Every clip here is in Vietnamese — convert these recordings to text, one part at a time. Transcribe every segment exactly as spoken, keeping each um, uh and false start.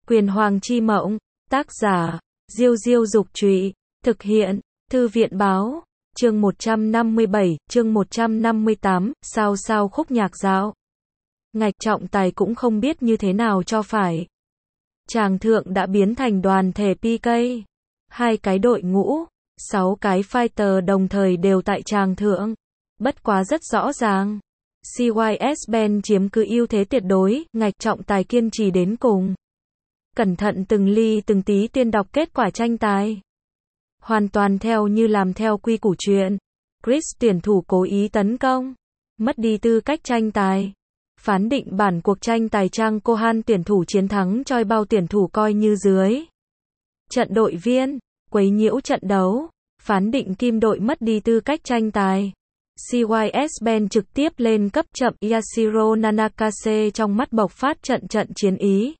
Quyền Hoàng chi mộng, tác giả, Diêu Diêu Dục Trụy, thực hiện, Thư viện Báo, chương một trăm năm mươi bảy, chương một trăm năm mươi tám, sao sao khúc nhạc dạo. Ngạch Trọng Tài cũng không biết như thế nào cho phải. Tràng thượng đã biến thành đoàn thể pê ca. Hai cái đội ngũ, sáu cái fighter đồng thời đều tại tràng thượng. Bất quá rất rõ ràng. xê i ét Band chiếm cứ ưu thế tuyệt đối, Ngạch Trọng Tài kiên trì đến cùng. Cẩn thận từng ly từng tí tuyên đọc kết quả tranh tài. Hoàn toàn theo như làm theo quy củ chuyện. Chris tuyển thủ cố ý tấn công. Mất đi tư cách tranh tài. Phán định bản cuộc tranh tài Trang Cohan tuyển thủ chiến thắng Choi Bao tuyển thủ coi như dưới. Trận đội viên, quấy nhiễu trận đấu. Phán định Kim đội mất đi tư cách tranh tài. xê i ét Band trực tiếp lên cấp chậm Yashiro Nanakase trong mắt bộc phát trận trận chiến ý.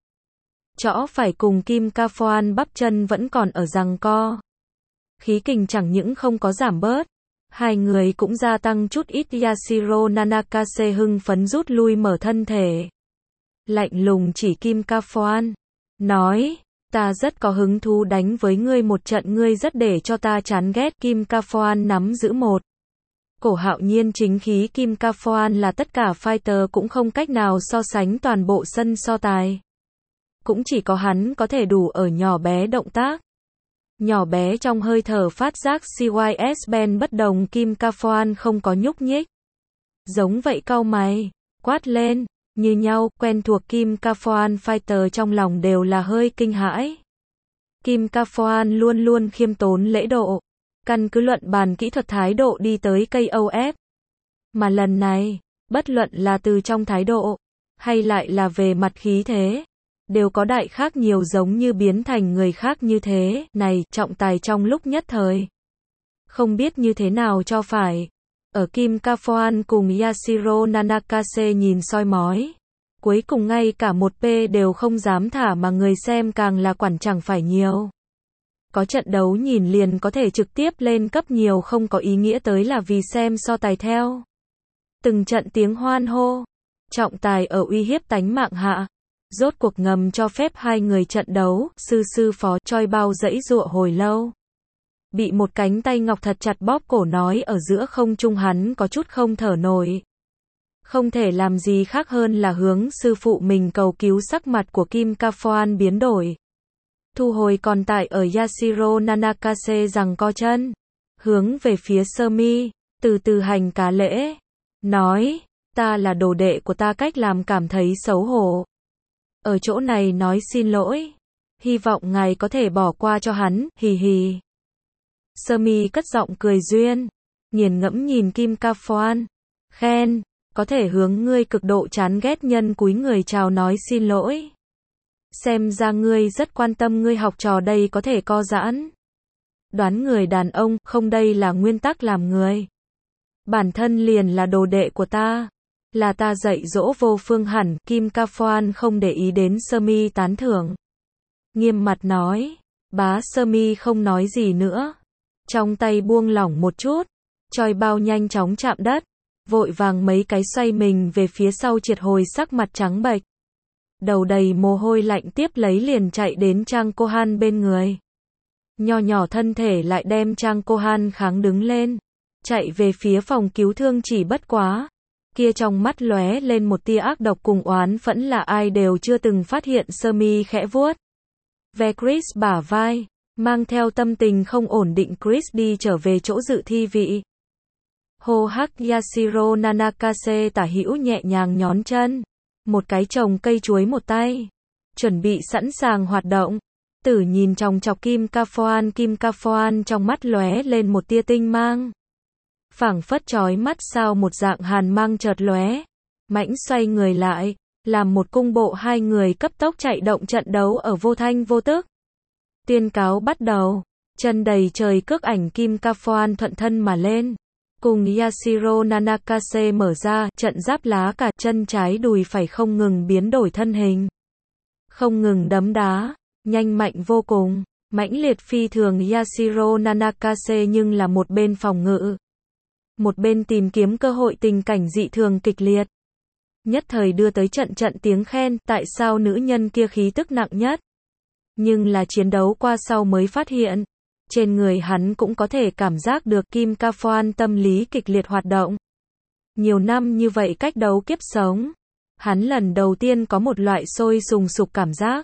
Chõ phải cùng Kim Kafoan bắp chân vẫn còn ở giằng co. Khí kình chẳng những không có giảm bớt. Hai người cũng gia tăng chút ít. Yashiro Nanakase hưng phấn rút lui mở thân thể. Lạnh lùng chỉ Kim Kafoan. Nói, ta rất có hứng thú đánh với ngươi một trận, ngươi rất để cho ta chán ghét. Kim Kafoan nắm giữ một. Cổ hạo nhiên chính khí. Kim Kafoan là tất cả fighter cũng không cách nào so sánh toàn bộ sân so tài. Cũng chỉ có hắn có thể đủ ở nhỏ bé động tác. Nhỏ bé trong hơi thở phát giác xê i ét Band bất đồng. Kim Kafoan không có nhúc nhích. Giống vậy cau mày, quát lên, như nhau, quen thuộc Kim Kafoan fighter trong lòng đều là hơi kinh hãi. Kim Kafoan luôn luôn khiêm tốn lễ độ. Căn cứ luận bàn kỹ thuật thái độ đi tới ca o ép. Mà lần này, bất luận là từ trong thái độ, hay lại là về mặt khí thế, đều có đại khác nhiều, giống như biến thành người khác như thế. Này, Trọng Tài trong lúc nhất thời không biết như thế nào cho phải. Ở Kim Kafoan cùng Yashiro Nanakase nhìn soi mói. Cuối cùng ngay cả một p đều không dám thả, mà người xem càng là quản chẳng phải nhiều. Có trận đấu nhìn liền có thể trực tiếp lên cấp, nhiều không có ý nghĩa tới là vì xem so tài theo. Từng trận tiếng hoan hô. Trọng Tài ở uy hiếp tánh mạng hạ. Rốt cuộc ngầm cho phép hai người trận đấu. Sư sư phó Choi Bao giãy giụa hồi lâu. Bị một cánh tay ngọc thật chặt bóp cổ, nói ở giữa không trung hắn có chút không thở nổi. Không thể làm gì khác hơn là hướng sư phụ mình cầu cứu. Sắc mặt của Kim Kafoan biến đổi. Thu hồi còn tại ở Yashiro Nanakase giằng co chân. Hướng về phía sơ mi, từ từ hành cá lễ. Nói, ta là đồ đệ của ta, cách làm cảm thấy xấu hổ. Ở chỗ này nói xin lỗi. Hy vọng ngài có thể bỏ qua cho hắn, hì hì. Sơ mi cất giọng cười duyên. Nghiền ngẫm nhìn Kim Kafoan. Khen, có thể hướng ngươi cực độ chán ghét nhân cúi người chào nói xin lỗi. Xem ra ngươi rất quan tâm ngươi học trò đây có thể co giãn. Đoán người đàn ông, không, đây là nguyên tắc làm người. Bản thân liền là đồ đệ của ta. Là ta dạy dỗ vô phương hẳn. Kim Kafoan không để ý đến sơ mi tán thưởng. Nghiêm mặt nói. Bá. Sơ mi không nói gì nữa. Trong tay buông lỏng một chút. Choi Bao nhanh chóng chạm đất. Vội vàng mấy cái xoay mình về phía sau, triệt hồi, sắc mặt trắng bệch. Đầu đầy mồ hôi lạnh, tiếp lấy liền chạy đến Trang Cohan bên người. Nho nhỏ thân thể lại đem Trang Cohan kháng đứng lên. Chạy về phía phòng cứu thương, chỉ bất quá. Kia trong mắt lóe lên một tia ác độc cùng oán phẫn, là ai đều chưa từng phát hiện. Sơ mi khẽ vuốt ve Chris bả vai, mang theo tâm tình không ổn định. Chris đi trở về chỗ dự thi vị. Hô hắc. Yashiro Nanakase tả hữu nhẹ nhàng nhón chân. Một cái trồng cây chuối một tay. Chuẩn bị sẵn sàng hoạt động. Tử nhìn chòng chọc Kim Kafoan. Kim Kafoan trong mắt lóe lên một tia tinh mang. Phảng phất chói mắt sao một dạng hàn mang chợt lóe. Mãnh xoay người lại. Làm một cung bộ, hai người cấp tốc chạy động. Trận đấu ở vô thanh vô tức. Tuyên cáo bắt đầu. Chân đầy trời cước ảnh. Kim Kafoan thuận thân mà lên. Cùng Yashiro Nanakase mở ra, trận giáp lá cả, chân trái đùi phải không ngừng biến đổi thân hình. Không ngừng đấm đá, nhanh mạnh vô cùng, mãnh liệt phi thường. Yashiro Nanakase nhưng là một bên phòng ngự. Một bên tìm kiếm cơ hội, tình cảnh dị thường kịch liệt. Nhất thời đưa tới trận trận tiếng khen, tại sao nữ nhân kia khí tức nặng nhất. Nhưng là chiến đấu qua sau mới phát hiện, trên người hắn cũng có thể cảm giác được Kim Ca Phoan tâm lý kịch liệt hoạt động. Nhiều năm như vậy cách đấu kiếp sống, hắn lần đầu tiên có một loại sôi sùng sục cảm giác.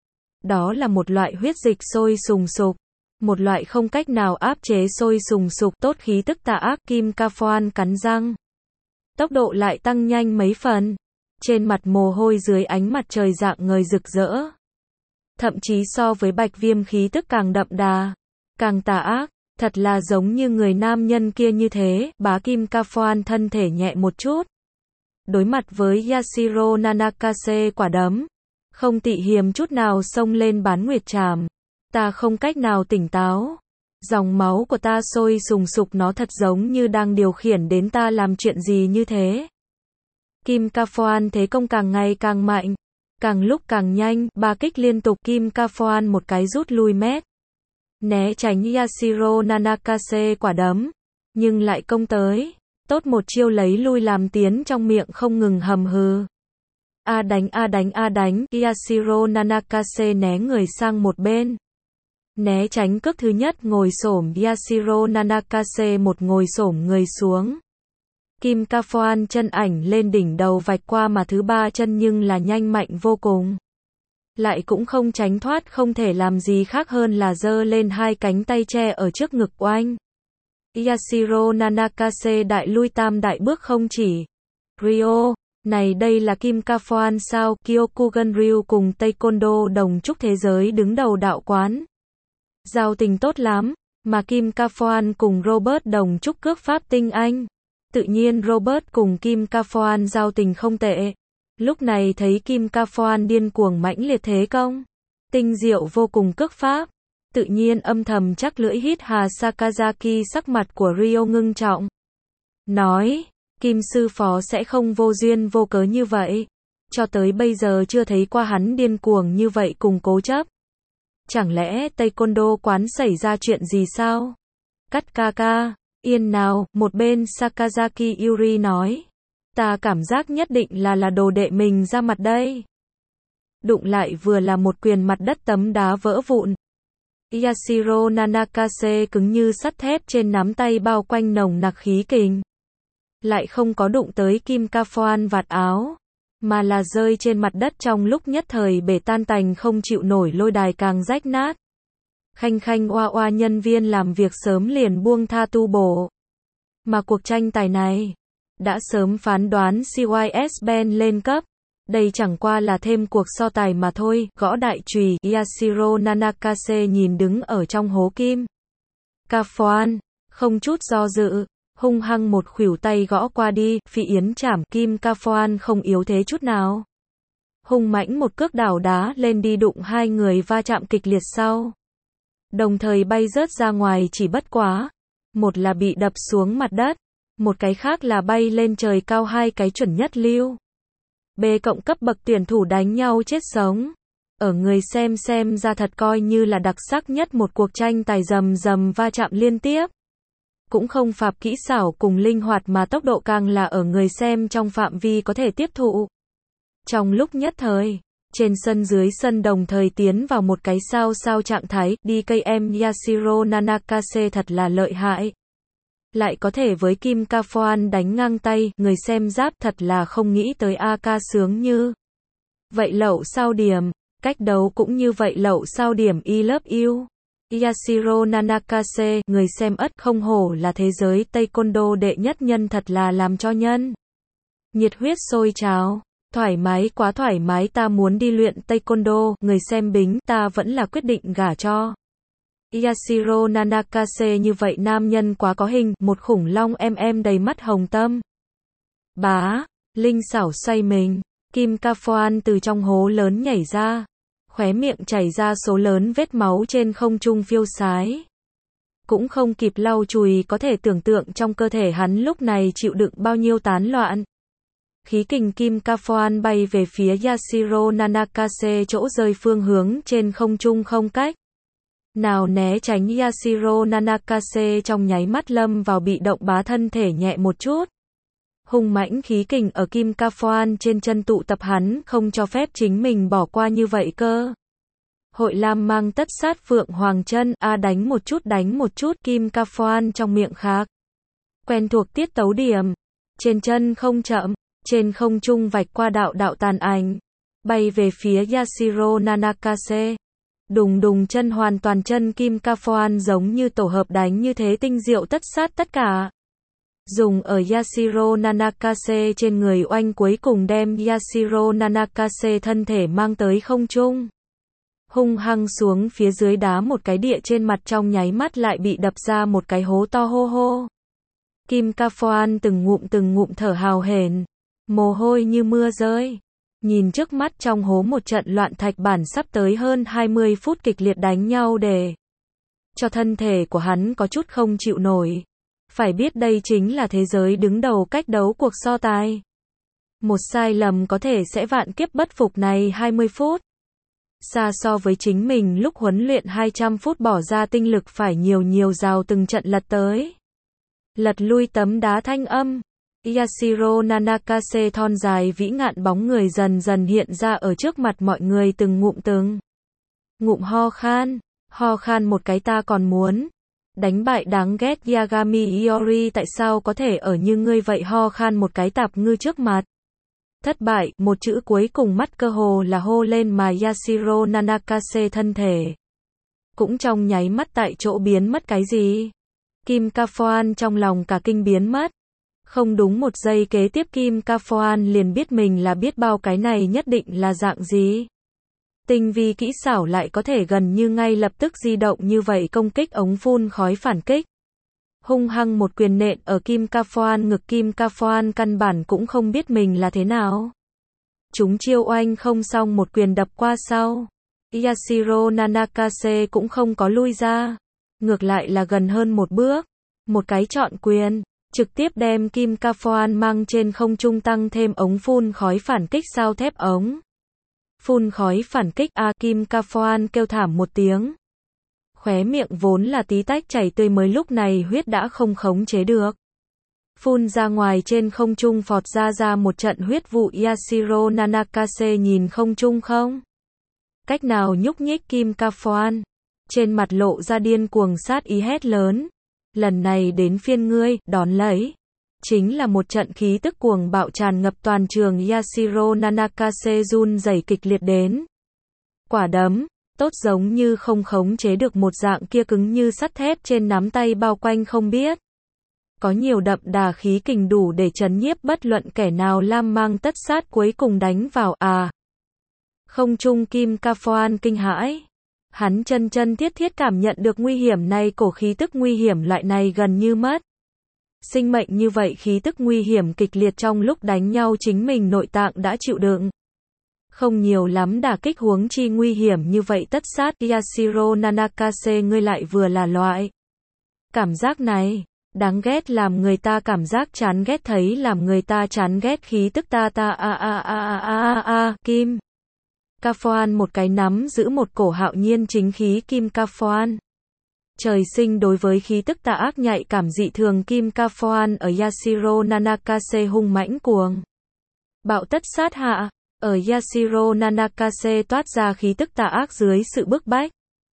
Đó là một loại huyết dịch sôi sùng sục, một loại không cách nào áp chế sôi sùng sục tốt khí tức tà ác. Kim Ca Phoan cắn răng, tốc độ lại tăng nhanh mấy phần, trên mặt mồ hôi dưới ánh mặt trời rạng ngời rực rỡ. Thậm chí so với Bạch Viêm khí tức càng đậm đà, càng tà ác, thật là giống như người nam nhân kia như thế. Bá Kim Ca Phoan thân thể nhẹ một chút, đối mặt với Yashiro Nanakase quả đấm, không tị hiềm chút nào xông lên bán nguyệt trảm. Ta không cách nào tỉnh táo, dòng máu của ta sôi sùng sục, nó thật giống như đang điều khiển đến ta làm chuyện gì như thế. Kim Ca Phoan thế công càng ngày càng mạnh, càng lúc càng nhanh, ba kích liên tục. Kim Ca Phoan một cái rút lui mét, né tránh Yashiro Nanakase quả đấm, nhưng lại công tới, tốt một chiêu lấy lui làm tiến, trong miệng không ngừng hầm hừ. A đánh a đánh a đánh, Yashiro Nanakase né người sang một bên, né tránh cước thứ nhất, ngồi xổm. Yashiro Nanakase một ngồi xổm người xuống. Kim Ca Phoan chân ảnh lên đỉnh đầu vạch qua mà thứ ba chân, nhưng là nhanh mạnh vô cùng, lại cũng không tránh thoát, không thể làm gì khác hơn là giơ lên hai cánh tay che ở trước ngực oanh. Yashiro Nanakase đại lui tam đại bước không chỉ. Ryo, này đây là Kim Ca Phoan sao? Kyokugan Ryu cùng Taekwondo đồng trúc thế giới đứng đầu đạo quán, giao tình tốt lắm, mà Kim Ca Phoan cùng Robert đồng trúc cước pháp tinh anh. Tự nhiên Robert cùng Kim Ca Phoan giao tình không tệ. Lúc này thấy Kim Ca Phoan điên cuồng mãnh liệt thế công, tinh diệu vô cùng cước pháp, tự nhiên âm thầm chắc lưỡi hít hà. Sakazaki sắc mặt của Ryo ngưng trọng, nói, Kim sư phó sẽ không vô duyên vô cớ như vậy. Cho tới bây giờ chưa thấy qua hắn điên cuồng như vậy cùng cố chấp. Chẳng lẽ Taekwondo quán xảy ra chuyện gì sao? Cắt ca ca, yên nào, một bên Sakazaki Yuri nói. Ta cảm giác nhất định là là đồ đệ mình ra mặt đây. Đụng lại vừa là một quyền, mặt đất tấm đá vỡ vụn. Yashiro Nanakase cứng như sắt thép, trên nắm tay bao quanh nồng nặc khí kình. Lại không có đụng tới Kim Ca Phoan vạt áo, mà là rơi trên mặt đất, trong lúc nhất thời bể tan tành không chịu nổi, lôi đài càng rách nát. Khanh khanh oa oa, nhân viên làm việc sớm liền buông tha tu bổ. Mà cuộc tranh tài này đã sớm phán đoán xê i ét Ben lên cấp. Đây chẳng qua là thêm cuộc so tài mà thôi. Gõ đại chùy, Yashiro Nanakase nhìn đứng ở trong hố Kim Ca Phoan, không chút do dự, hung hăng một khuỷu tay gõ qua đi. Phi yến chảm. Kim Ca Phoan không yếu thế chút nào, hung mãnh một cước đảo đá lên đi, đụng hai người va chạm kịch liệt sau, đồng thời bay rớt ra ngoài. Chỉ bất quá, một là bị đập xuống mặt đất, một cái khác là bay lên trời cao, hai cái chuẩn nhất lưu B cộng cấp bậc tuyển thủ đánh nhau chết sống. Ở người xem xem ra thật coi như là đặc sắc nhất một cuộc tranh tài, rầm rầm va chạm liên tiếp. Cũng không phạp kỹ xảo cùng linh hoạt, mà tốc độ càng là ở người xem trong phạm vi có thể tiếp thụ. Trong lúc nhất thời, trên sân dưới sân đồng thời tiến vào một cái sao sao trạng thái. đê ca em Yashiro Nanakase thật là lợi hại, lại có thể với Kim Ca Phoan đánh ngang tay, người xem giáp thật là không nghĩ tới. A ca sướng như vậy lậu sao điểm, cách đấu cũng như vậy lậu sao điểm. I love you Yashiro Nanakase, người xem ất, không hổ là thế giới Taekwondo đệ nhất nhân, thật là làm cho nhân nhiệt huyết sôi trào. Thoải mái, quá thoải mái, ta muốn đi luyện Taekwondo. Người xem bính, ta vẫn là quyết định gả cho Yashiro Nanakase, như vậy nam nhân quá có hình, một khủng long em em đầy mắt hồng tâm. Bá, linh xảo xoay mình, Kim Ca Phoan từ trong hố lớn nhảy ra, khóe miệng chảy ra số lớn vết máu, trên không trung phiêu sái. Cũng không kịp lau chùi, có thể tưởng tượng trong cơ thể hắn lúc này chịu đựng bao nhiêu tán loạn. Khí kình Kim Ca Phoan bay về phía Yashiro Nanakase, chỗ rơi phương hướng trên không trung không cách nào né tránh. Yashiro Nanakase trong nháy mắt lâm vào bị động, bá thân thể nhẹ một chút. Hung mãnh khí kình ở Kim Ca Phoan trên chân tụ tập, hắn không cho phép chính mình bỏ qua như vậy cơ. Hội Lam mang tất sát Phượng Hoàng chân, a đánh một chút đánh một chút, Kim Ca Phoan trong miệng khạc. Quen thuộc tiết tấu điểm. Trên chân không chậm, trên không trung vạch qua đạo đạo tàn ảnh. Bay về phía Yashiro Nanakase. Đùng đùng chân hoàn toàn chân Kim Ca Phoan giống như tổ hợp đánh như thế tinh diệu tất sát tất cả. Dùng ở Yashiro Nanakase trên người oanh cuối cùng đem Yashiro Nanakase thân thể mang tới không trung. Hung hăng xuống phía dưới đá một cái địa trên mặt trong nháy mắt lại bị đập ra một cái hố to hô hô. Kim Ca Phoan từng ngụm từng ngụm thở hào hển, mồ hôi như mưa rơi. Nhìn trước mắt trong hố một trận loạn thạch bản sắp tới hơn hai mươi phút kịch liệt đánh nhau để cho thân thể của hắn có chút không chịu nổi. Phải biết đây chính là thế giới đứng đầu cách đấu cuộc so tài. Một sai lầm có thể sẽ vạn kiếp bất phục này hai mươi phút. Xa so với chính mình lúc huấn luyện hai trăm phút bỏ ra tinh lực phải nhiều nhiều rào từng trận lật tới. Lật lui tấm đá thanh âm. Yashiro Nanakase thon dài vĩ ngạn bóng người dần dần hiện ra ở trước mặt mọi người từng ngụm từng ngụm ho khan, ho khan một cái ta còn muốn đánh bại đáng ghét Yagami Iori, tại sao có thể ở như ngươi vậy, ho khan một cái tạp ngư trước mặt. Thất bại, một chữ cuối cùng mắt cơ hồ là hô lên mà Yashiro Nanakase thân thể cũng trong nháy mắt tại chỗ biến mất cái gì. Kim Ca Phoan trong lòng cả kinh biến mất. Không đúng một giây kế tiếp Kim Ca Phoan liền biết mình là biết bao cái này nhất định là dạng gì. Tinh vi kỹ xảo lại có thể gần như ngay lập tức di động như vậy công kích ống phun khói phản kích. Hung hăng một quyền nện ở Kim Ca Phoan ngực, Kim Ca Phoan căn bản cũng không biết mình là thế nào. Chúng chiêu oanh không xong một quyền đập qua sau. Yashiro Nanakase cũng không có lui ra. Ngược lại là gần hơn một bước. Một cái chọn quyền. Trực tiếp đem Kim Ca Phoan mang trên không trung tăng thêm ống phun khói phản kích sao thép ống. Phun khói phản kích a à, Kim Ca Phoan kêu thảm một tiếng. Khóe miệng vốn là tí tách chảy tươi mới lúc này huyết đã không khống chế được. Phun ra ngoài trên không trung phọt ra ra một trận huyết vụ. Yashiro Nanakase nhìn không trung không cách nào nhúc nhích Kim Ca Phoan. Trên mặt lộ ra điên cuồng sát ý hét lớn. Lần này đến phiên ngươi, đón lấy. Chính là một trận khí tức cuồng bạo tràn ngập toàn trường. Yashiro Nanakase run rẩy kịch liệt đến. Quả đấm, tốt giống như không khống chế được một dạng kia cứng như sắt thép trên nắm tay bao quanh không biết. Có nhiều đậm đà khí kình đủ để chấn nhiếp bất luận kẻ nào. Lam mang tất sát cuối cùng đánh vào à. Không trung Kim Ca Phoan kinh hãi. Hắn chân chân thiết thiết cảm nhận được nguy hiểm này, cổ khí tức nguy hiểm loại này gần như mất sinh mệnh như vậy, khí tức nguy hiểm kịch liệt trong lúc đánh nhau chính mình nội tạng đã chịu đựng không nhiều lắm đả kích, huống chi nguy hiểm như vậy tất sát. Yashiro Nanakase, ngươi lại vừa là loại cảm giác này đáng ghét, làm người ta cảm giác chán ghét, thấy làm người ta chán ghét khí tức ta ta a a a a a a. Kim Ca Phoan một cái nắm giữ một cổ hạo nhiên chính khí. Kim Ca Phoan trời sinh đối với khí tức tà ác nhạy cảm dị thường. Kim Ca Phoan ở Yashiro Nanakase hung mãnh cuồng bạo tất sát hạ, ở Yashiro Nanakase toát ra khí tức tà ác dưới sự bức bách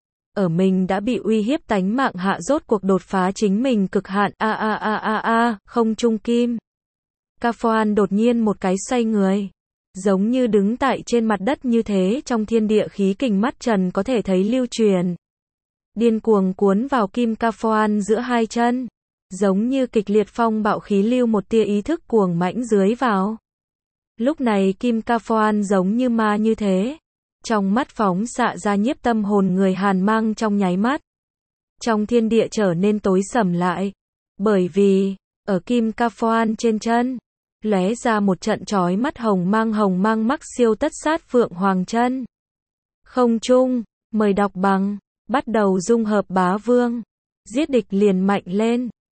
ở mình đã bị uy hiếp tánh mạng hạ rốt cuộc đột phá chính mình cực hạn. A a a a a, không trung Kim Ca Phoan đột nhiên một cái xoay người, giống như đứng tại trên mặt đất như thế, trong thiên địa khí kình mắt trần có thể thấy lưu truyền điên cuồng cuốn vào Kim Ca Phoan giữa hai chân, giống như kịch liệt phong bạo khí lưu, một tia ý thức cuồng mãnh dưới vào. Lúc này Kim Ca Phoan giống như ma như thế, trong mắt phóng xạ ra nhiếp tâm hồn người hàn mang, trong nháy mắt trong thiên địa trở nên tối sầm lại, bởi vì ở Kim Ca Phoan trên chân lóe ra một trận chói mắt hồng mang, hồng mang mắc siêu tất sát Phượng Hoàng chân. Không trung, mời đọc bằng bắt đầu dung hợp bá vương, giết địch liền mạnh lên.